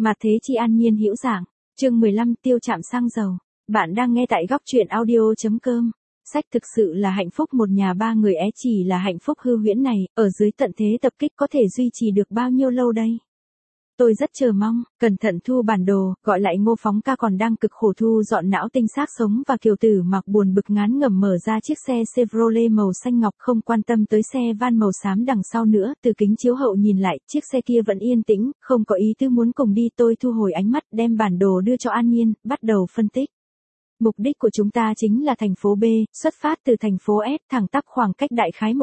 Mà thế chi an nhiên hữu giảng, chương 15 tiêu trạm xăng dầu. Bạn đang nghe tại góc truyện audio.com. Sách thực sự là hạnh phúc một nhà ba người chỉ là hạnh phúc hư huyễn này, ở dưới tận thế tập kích có thể duy trì được bao nhiêu lâu đây? Tôi rất chờ mong, cẩn thận thu bản đồ, gọi lại Ngô Phóng ca còn đang cực khổ thu dọn não tinh xác sống và Kiều Tử Mặc buồn bực ngán ngẩm mở ra chiếc xe Chevrolet màu xanh ngọc không quan tâm tới xe van màu xám đằng sau nữa, từ kính chiếu hậu nhìn lại, chiếc xe kia vẫn yên tĩnh, không có ý tứ muốn cùng đi. Tôi thu hồi ánh mắt, đem bản đồ đưa cho An Nhiên, bắt đầu phân tích. Mục đích của chúng ta chính là thành phố B, xuất phát từ thành phố S, thẳng tắp khoảng cách đại khái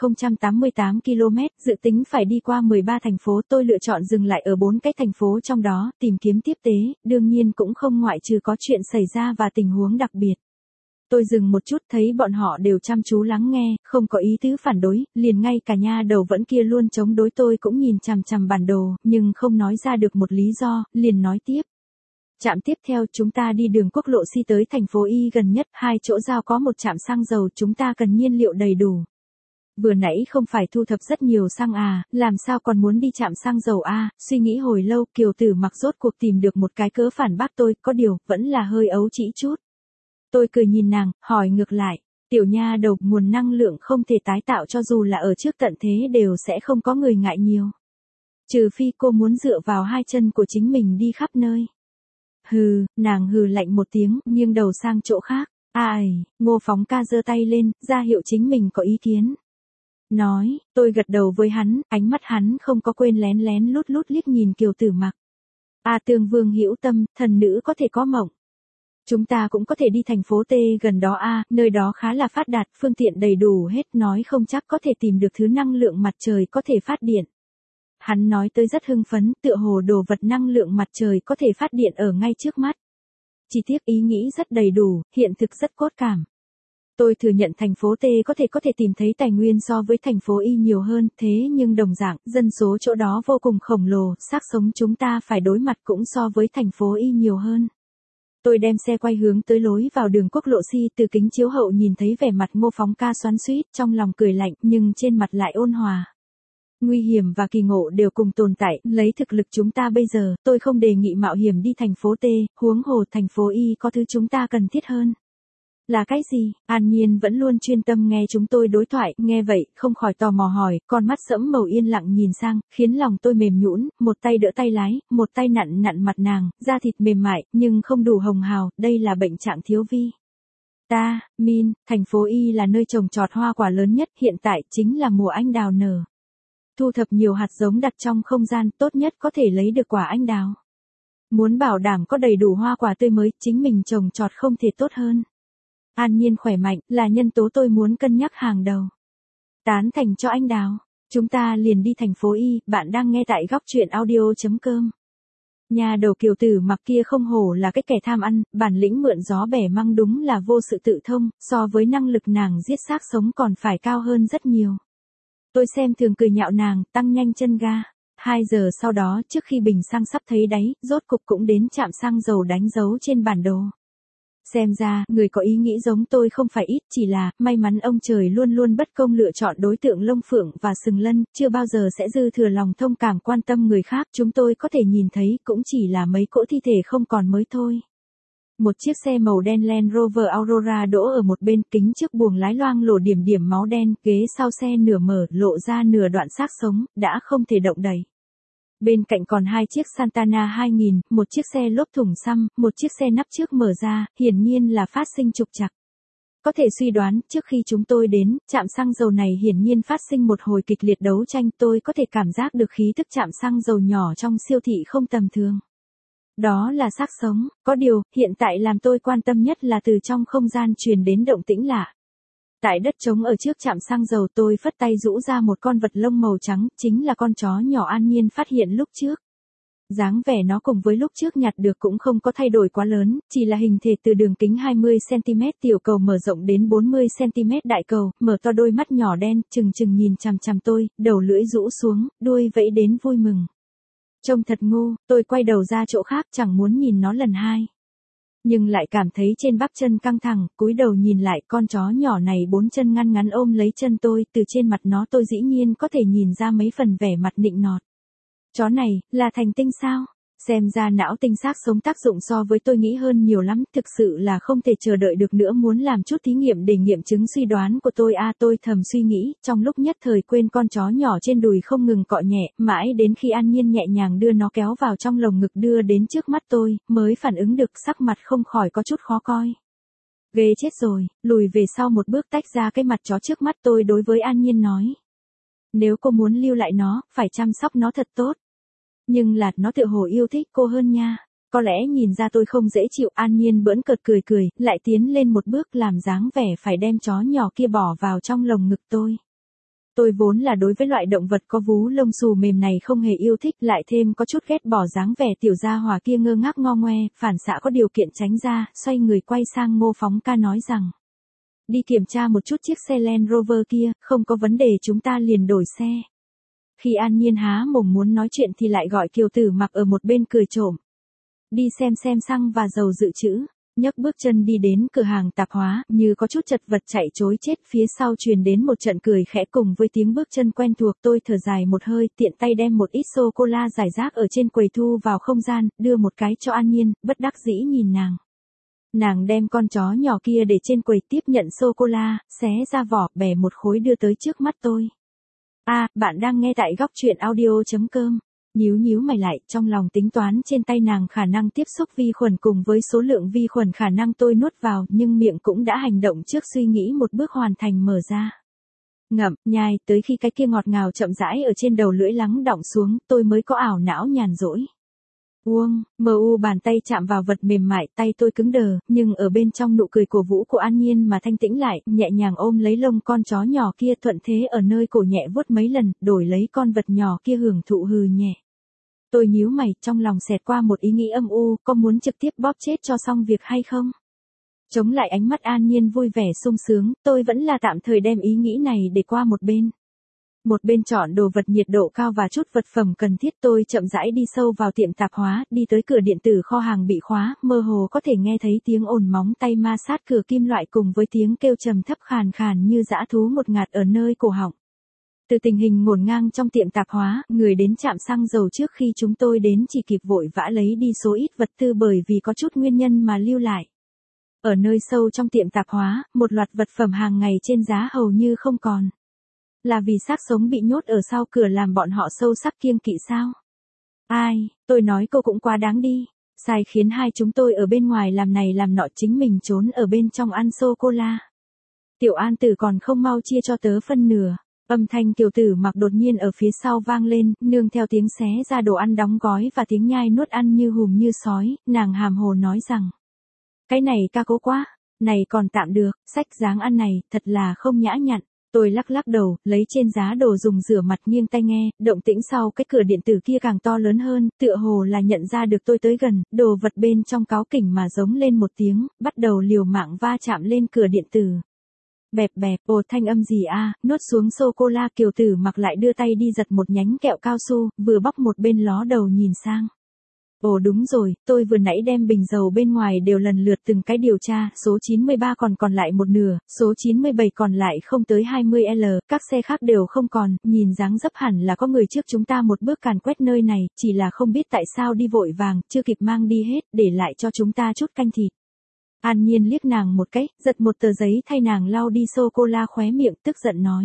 1088 km, dự tính phải đi qua 13 thành phố. Tôi lựa chọn dừng lại ở 4 cái thành phố trong đó, tìm kiếm tiếp tế, đương nhiên cũng không ngoại trừ có chuyện xảy ra và tình huống đặc biệt. Tôi dừng một chút thấy bọn họ đều chăm chú lắng nghe, không có ý tứ phản đối, liền ngay cả nha đầu vẫn kia luôn chống đối tôi cũng nhìn chằm chằm bản đồ, nhưng không nói ra được một lý do, liền nói tiếp. Trạm tiếp theo chúng ta đi đường quốc lộ C tới thành phố Y gần nhất, 2 chỗ giao có một trạm xăng dầu, chúng ta cần nhiên liệu đầy đủ. Vừa nãy không phải thu thập rất nhiều xăng à, làm sao còn muốn đi trạm xăng dầu à, suy nghĩ hồi lâu Kiều Tử Mặc rốt cuộc tìm được một cái cớ phản bác tôi, có điều, vẫn là hơi ấu trĩ chút. Tôi cười nhìn nàng, hỏi ngược lại, tiểu nha đầu, nguồn năng lượng không thể tái tạo cho dù là ở trước tận thế đều sẽ không có người ngại nhiều. Trừ phi cô muốn dựa vào hai chân của chính mình đi khắp nơi. Hừ, nàng hừ lạnh một tiếng, nghiêng đầu sang chỗ khác. Ai, Ngô Phóng ca giơ tay lên, ra hiệu chính mình có ý kiến. Nói, tôi gật đầu với hắn, ánh mắt hắn không có quên lén lén lút lút liếc nhìn Kiều Tử Mặc. Tương Vương hữu tâm, thần nữ có thể có mộng. Chúng ta cũng có thể đi thành phố T gần đó nơi đó khá là phát đạt, phương tiện đầy đủ hết, nói không chắc có thể tìm được thứ năng lượng mặt trời có thể phát điện. Hắn nói tới rất hưng phấn, tựa hồ đồ vật năng lượng mặt trời có thể phát điện ở ngay trước mắt. Chi tiết ý nghĩ rất đầy đủ, hiện thực rất cốt cảm. Tôi thừa nhận thành phố T có thể tìm thấy tài nguyên so với thành phố Y nhiều hơn, thế nhưng đồng dạng, dân số chỗ đó vô cùng khổng lồ, xác sống chúng ta phải đối mặt cũng so với thành phố Y nhiều hơn. Tôi đem xe quay hướng tới lối vào đường quốc lộ C, từ kính chiếu hậu nhìn thấy vẻ mặt Ngô Phóng ca xoắn xuýt, trong lòng cười lạnh, nhưng trên mặt lại ôn hòa. Nguy hiểm và kỳ ngộ đều cùng tồn tại, lấy thực lực chúng ta bây giờ, tôi không đề nghị mạo hiểm đi thành phố T, huống hồ thành phố Y có thứ chúng ta cần thiết hơn. Là cái gì? An Nhiên vẫn luôn chuyên tâm nghe chúng tôi đối thoại, nghe vậy, không khỏi tò mò hỏi, con mắt sẫm màu yên lặng nhìn sang, khiến lòng tôi mềm nhũn, một tay đỡ tay lái, một tay nặn nặn mặt nàng, da thịt mềm mại, nhưng không đủ hồng hào, đây là bệnh trạng thiếu vi. Thành phố Y là nơi trồng trọt hoa quả lớn nhất, hiện tại chính là mùa anh đào nở. Thu thập nhiều hạt giống đặt trong không gian, tốt nhất có thể lấy được quả anh đào. Muốn bảo đảm có đầy đủ hoa quả tươi mới, chính mình trồng trọt không thể tốt hơn. An Nhiên khỏe mạnh, là nhân tố tôi muốn cân nhắc hàng đầu. Tán thành cho anh đào. Chúng ta liền đi thành phố Y, bạn đang nghe tại góc truyện audio.com. Nhà đầu Kiều Tử Mặc kia không hổ là cái kẻ tham ăn, bản lĩnh mượn gió bẻ măng đúng là vô sự tự thông, so với năng lực nàng giết xác sống còn phải cao hơn rất nhiều. Tôi xem thường cười nhạo nàng, tăng nhanh chân ga. 2 giờ sau đó, trước khi bình xăng sắp thấy đáy, rốt cục cũng đến trạm xăng dầu đánh dấu trên bản đồ. Xem ra, người có ý nghĩ giống tôi không phải ít, chỉ là, may mắn ông trời luôn luôn bất công lựa chọn đối tượng lông phượng và sừng lân, chưa bao giờ sẽ dư thừa lòng thông cảm quan tâm người khác, chúng tôi có thể nhìn thấy cũng chỉ là mấy cỗ thi thể không còn mới thôi. Một chiếc xe màu đen Land Rover Aurora đỗ ở một bên, kính trước buồng lái loang lổ điểm điểm máu đen, ghế sau xe nửa mở, lộ ra nửa đoạn xác sống, đã không thể động đậy. Bên cạnh còn 2 chiếc Santana 2000, một chiếc xe lốp thùng xăm, một chiếc xe nắp trước mở ra, hiển nhiên là phát sinh trục trặc. Có thể suy đoán, trước khi chúng tôi đến, trạm xăng dầu này hiển nhiên phát sinh một hồi kịch liệt đấu tranh, tôi có thể cảm giác được khí tức trạm xăng dầu nhỏ trong siêu thị không tầm thường. Đó là xác sống, có điều, hiện tại làm tôi quan tâm nhất là từ trong không gian truyền đến động tĩnh lạ. Tại đất trống ở trước trạm xăng dầu tôi phất tay rũ ra một con vật lông màu trắng, chính là con chó nhỏ An Nhiên phát hiện lúc trước. Dáng vẻ nó cùng với lúc trước nhặt được cũng không có thay đổi quá lớn, chỉ là hình thể từ đường kính 20cm tiểu cầu mở rộng đến 40cm đại cầu, mở to đôi mắt nhỏ đen, chừng nhìn chằm chằm tôi, đầu lưỡi rũ xuống, đuôi vẫy đến vui mừng. Trông thật ngu, tôi quay đầu ra chỗ khác chẳng muốn nhìn nó lần hai. Nhưng lại cảm thấy trên bắp chân căng thẳng, cúi đầu nhìn lại con chó nhỏ này 4 chân ngăn ngắn ôm lấy chân tôi, từ trên mặt nó tôi dĩ nhiên có thể nhìn ra mấy phần vẻ mặt nịnh nọt. Chó này, là thành tinh sao? Xem ra não tinh xác sống tác dụng so với tôi nghĩ hơn nhiều lắm, thực sự là không thể chờ đợi được nữa, muốn làm chút thí nghiệm để nghiệm chứng suy đoán của tôi. Tôi thầm suy nghĩ, trong lúc nhất thời quên con chó nhỏ trên đùi không ngừng cọ nhẹ, mãi đến khi An Nhiên nhẹ nhàng đưa nó kéo vào trong lồng ngực đưa đến trước mắt tôi, mới phản ứng được, sắc mặt không khỏi có chút khó coi. Ghê chết rồi, lùi về sau một bước tách ra cái mặt chó trước mắt tôi, đối với An Nhiên nói. Nếu cô muốn lưu lại nó, phải chăm sóc nó thật tốt. Nhưng là, nó tựa hồ yêu thích cô hơn nha. Có lẽ nhìn ra tôi không dễ chịu, An Nhiên bỡn cợt cười, lại tiến lên một bước làm dáng vẻ phải đem chó nhỏ kia bỏ vào trong lồng ngực tôi. Tôi vốn là đối với loại động vật có vú lông xù mềm này không hề yêu thích, lại thêm có chút ghét bỏ dáng vẻ tiểu gia hỏa kia ngơ ngác ngo ngoe, phản xạ có điều kiện tránh ra, xoay người quay sang Ngô Phóng Ca nói rằng. Đi kiểm tra một chút chiếc xe Land Rover kia, không có vấn đề chúng ta liền đổi xe. Khi An Nhiên há mồm muốn nói chuyện thì lại gọi Kiều Tử Mặc ở một bên cười trộm. Đi xem xăng và dầu dự trữ. Nhấc bước chân đi đến cửa hàng tạp hóa, như có chút chật vật chạy trối chết, phía sau truyền đến một trận cười khẽ cùng với tiếng bước chân quen thuộc. Tôi thở dài một hơi, tiện tay đem một ít sô-cô-la rải rác ở trên quầy thu vào không gian, đưa một cái cho An Nhiên, bất đắc dĩ nhìn nàng. Nàng đem con chó nhỏ kia để trên quầy, tiếp nhận sô-cô-la, xé ra vỏ, bẻ một khối đưa tới trước mắt tôi. Bạn đang nghe tại góc truyện audio.com. Nhíu mày lại, trong lòng tính toán trên tay nàng khả năng tiếp xúc vi khuẩn cùng với số lượng vi khuẩn khả năng tôi nuốt vào, nhưng miệng cũng đã hành động trước suy nghĩ một bước hoàn thành, mở ra. Ngậm, nhai, tới khi cái kia ngọt ngào chậm rãi ở trên đầu lưỡi lắng đọng xuống, tôi mới có ảo não nhàn rỗi. Bàn tay chạm vào vật mềm mại, tay tôi cứng đờ, nhưng ở bên trong nụ cười cổ vũ của An Nhiên mà thanh tĩnh lại, nhẹ nhàng ôm lấy lông con chó nhỏ kia, thuận thế ở nơi cổ nhẹ vuốt mấy lần, đổi lấy con vật nhỏ kia hưởng thụ hừ nhẹ. Tôi nhíu mày, trong lòng xẹt qua một ý nghĩ âm u, có muốn trực tiếp bóp chết cho xong việc hay không? Chống lại ánh mắt An Nhiên vui vẻ sung sướng, tôi vẫn là tạm thời đem ý nghĩ này để qua một bên. Một bên chọn đồ vật nhiệt độ cao và chút vật phẩm cần thiết, tôi chậm rãi đi sâu vào tiệm tạp hóa, đi tới cửa điện tử kho hàng bị khóa, mơ hồ có thể nghe thấy tiếng ồn móng tay ma sát cửa kim loại cùng với tiếng kêu trầm thấp khàn khàn như dã thú một ngạt ở nơi cổ họng. Từ tình hình ngổn ngang trong tiệm tạp hóa, người đến trạm xăng dầu trước khi chúng tôi đến chỉ kịp vội vã lấy đi số ít vật tư bởi vì có chút nguyên nhân mà lưu lại. Ở nơi sâu trong tiệm tạp hóa, một loạt vật phẩm hàng ngày trên giá hầu như không còn. Là vì xác sống bị nhốt ở sau cửa làm bọn họ sâu sắc kiêng kỵ sao? Tôi nói cô cũng quá đáng đi. Sai khiến hai chúng tôi ở bên ngoài làm này làm nọ, chính mình trốn ở bên trong ăn sô-cô-la. Tiểu An Tử còn không mau chia cho tớ phân nửa. Âm thanh Kiều Tử Mặc đột nhiên ở phía sau vang lên, nương theo tiếng xé ra đồ ăn đóng gói và tiếng nhai nuốt ăn như hùm như sói, nàng hàm hồ nói rằng. Cái này ca cố quá, này còn tạm được, sách dáng ăn này, thật là không nhã nhặn. Tôi lắc đầu, lấy trên giá đồ dùng rửa mặt nghiêng tai nghe, động tĩnh sau cái cửa điện tử kia càng to lớn hơn, tựa hồ là nhận ra được tôi tới gần, đồ vật bên trong cáu kỉnh mà giống lên một tiếng, bắt đầu liều mạng va chạm lên cửa điện tử. Bẹp, thanh âm gì nuốt xuống sô-cô-la. Kiều Tử Mặc lại đưa tay đi giật một nhánh kẹo cao su, vừa bóc một bên ló đầu nhìn sang. Đúng rồi, tôi vừa nãy đem bình dầu bên ngoài đều lần lượt từng cái điều tra, số 93 còn lại một nửa, số 97 còn lại không tới 20L, các xe khác đều không còn, nhìn dáng dấp hẳn là có người trước chúng ta một bước càn quét nơi này, chỉ là không biết tại sao đi vội vàng, chưa kịp mang đi hết, để lại cho chúng ta chút canh thịt. An Nhiên liếc nàng một cái, giật một tờ giấy thay nàng lau đi sô-cô-la khóe miệng, tức giận nói.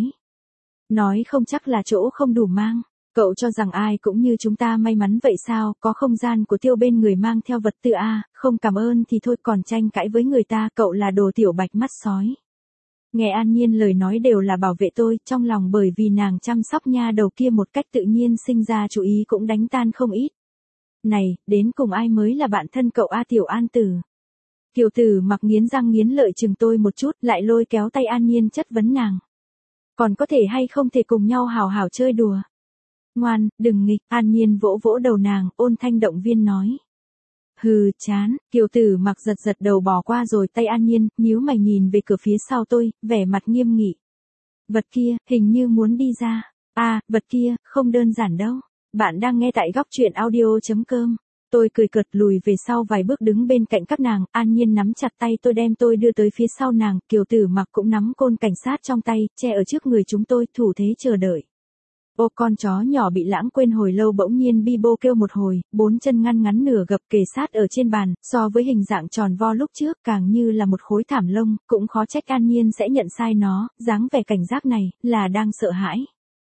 Nói không chắc là chỗ không đủ mang. Cậu cho rằng ai cũng như chúng ta may mắn vậy sao, có không gian của Tiêu bên người mang theo vật tư không cảm ơn thì thôi, còn tranh cãi với người ta, cậu là đồ tiểu bạch mắt sói. Nghe An Nhiên lời nói đều là bảo vệ tôi, trong lòng bởi vì nàng chăm sóc nha đầu kia một cách tự nhiên sinh ra chú ý cũng đánh tan không ít. Này, đến cùng ai mới là bạn thân cậu Tiểu An Tử? Kiều Tử Mặc nghiến răng nghiến lợi chừng tôi một chút, lại lôi kéo tay An Nhiên chất vấn nàng. Còn có thể hay không thể cùng nhau hào hào chơi đùa? Ngoan, đừng nghịch. An Nhiên vỗ vỗ đầu nàng, ôn thanh động viên nói. Hừ, chán. Kiều Tử Mặc giật đầu bỏ qua rồi tay An Nhiên, nhíu mày nhìn về cửa phía sau tôi, vẻ mặt nghiêm nghị. Vật kia, hình như muốn đi ra. Vật kia, không đơn giản đâu. Bạn đang nghe tại góc truyện audio.com. Tôi cười cợt lùi về sau vài bước đứng bên cạnh các nàng, An Nhiên nắm chặt tay tôi đem tôi đưa tới phía sau nàng, Kiều Tử Mặc cũng nắm côn cảnh sát trong tay, che ở trước người chúng tôi, thủ thế chờ đợi. Ô, con chó nhỏ bị lãng quên hồi lâu bỗng nhiên bi bô kêu một hồi, bốn chân ngăn ngắn nửa gập kề sát ở trên bàn, so với hình dạng tròn vo lúc trước càng như là một khối thảm lông, cũng khó trách An Nhiên sẽ nhận sai nó, dáng vẻ cảnh giác này, là đang sợ hãi.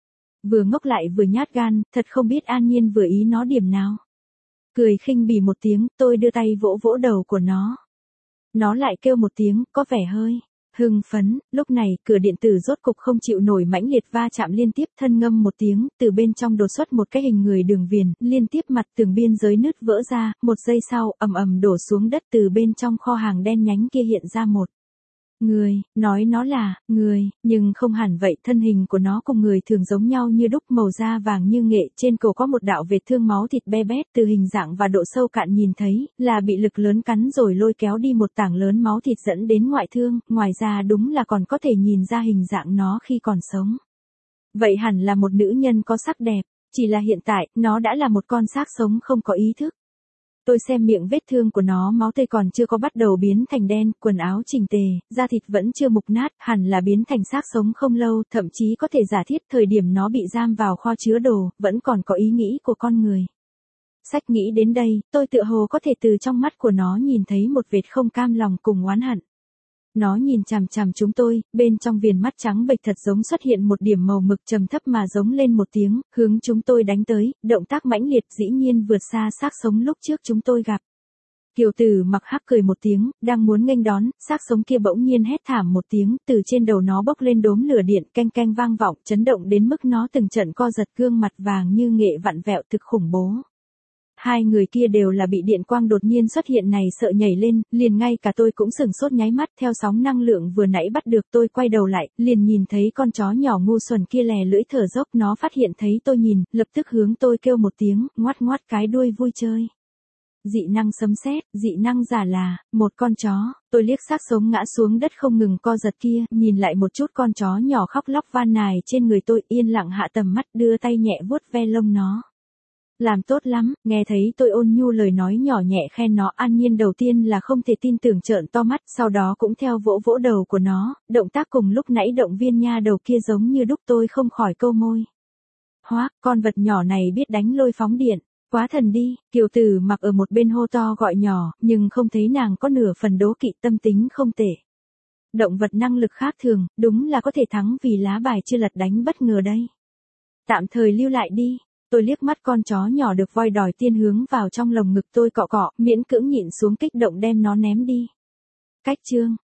Vừa ngốc lại vừa nhát gan, thật không biết An Nhiên vừa ý nó điểm nào. Cười khinh bỉ một tiếng, tôi đưa tay vỗ vỗ đầu của nó. Nó lại kêu một tiếng, có vẻ hơi hưng phấn. Lúc này, cửa điện tử rốt cục không chịu nổi mãnh liệt va chạm liên tiếp, thân ngâm một tiếng, từ bên trong đột xuất một cái hình người đường viền, liên tiếp mặt tường biên giới nứt vỡ ra, một giây sau, ầm ầm đổ xuống đất, từ bên trong kho hàng đen nhánh kia hiện ra một người, nói nó là người, nhưng không hẳn vậy, thân hình của nó cùng người thường giống nhau như đúc, màu da vàng như nghệ, trên cổ có một đạo vệt thương máu thịt be bét, từ hình dạng và độ sâu cạn nhìn thấy, là bị lực lớn cắn rồi lôi kéo đi một tảng lớn máu thịt dẫn đến ngoại thương, ngoài ra đúng là còn có thể nhìn ra hình dạng nó khi còn sống. Vậy hẳn là một nữ nhân có sắc đẹp, chỉ là hiện tại, nó đã là một con xác sống không có ý thức. Tôi xem miệng vết thương của nó, máu tươi còn chưa có bắt đầu biến thành đen, quần áo chỉnh tề, da thịt vẫn chưa mục nát, hẳn là biến thành xác sống không lâu, thậm chí có thể giả thiết thời điểm nó bị giam vào kho chứa đồ, vẫn còn có ý nghĩ của con người. Sách nghĩ đến đây, tôi tựa hồ có thể từ trong mắt của nó nhìn thấy một vệt không cam lòng cùng oán hận. Nó nhìn chằm chằm chúng tôi, bên trong viền mắt trắng bệch thật giống xuất hiện một điểm màu mực trầm thấp mà giống lên một tiếng, hướng chúng tôi đánh tới, động tác mãnh liệt dĩ nhiên vượt xa xác sống lúc trước chúng tôi gặp. Kiều Tử Mặc hắc cười một tiếng, đang muốn nghênh đón, xác sống kia bỗng nhiên hét thảm một tiếng, từ trên đầu nó bốc lên đốm lửa điện canh canh vang vọng, chấn động đến mức nó từng trận co giật, gương mặt vàng như nghệ vặn vẹo thực khủng bố. Hai người kia đều là bị điện quang đột nhiên xuất hiện này sợ nhảy lên, liền ngay cả tôi cũng sửng sốt nháy mắt, theo sóng năng lượng vừa nãy bắt được tôi quay đầu lại, liền nhìn thấy con chó nhỏ ngu xuẩn kia lè lưỡi thở dốc, nó phát hiện thấy tôi nhìn, lập tức hướng tôi kêu một tiếng, ngoắt ngoắt cái đuôi vui chơi. Dị năng sấm sét, dị năng giả là một con chó. Tôi liếc xác sống ngã xuống đất không ngừng co giật kia, nhìn lại một chút con chó nhỏ khóc lóc van nài trên người tôi, yên lặng hạ tầm mắt, đưa tay nhẹ vuốt ve lông nó. Làm tốt lắm, nghe thấy tôi ôn nhu lời nói nhỏ nhẹ khen nó, An Nhiên đầu tiên là không thể tin tưởng trợn to mắt, sau đó cũng theo vỗ vỗ đầu của nó, động tác cùng lúc nãy động viên nha đầu kia giống như đúc, tôi không khỏi câu môi. Hoác, con vật nhỏ này biết đánh lôi phóng điện, quá thần đi. Kiều Tử Mặc ở một bên hô to gọi nhỏ, nhưng không thấy nàng có nửa phần đố kỵ, tâm tính không tệ. Động vật năng lực khác thường, đúng là có thể thắng vì lá bài chưa lật đánh bất ngờ đây. Tạm thời lưu lại đi. Tôi liếc mắt con chó nhỏ được voi đòi tiên hướng vào trong lồng ngực tôi cọ cọ, miễn cưỡng nhịn xuống kích động đem nó ném đi. Cách chương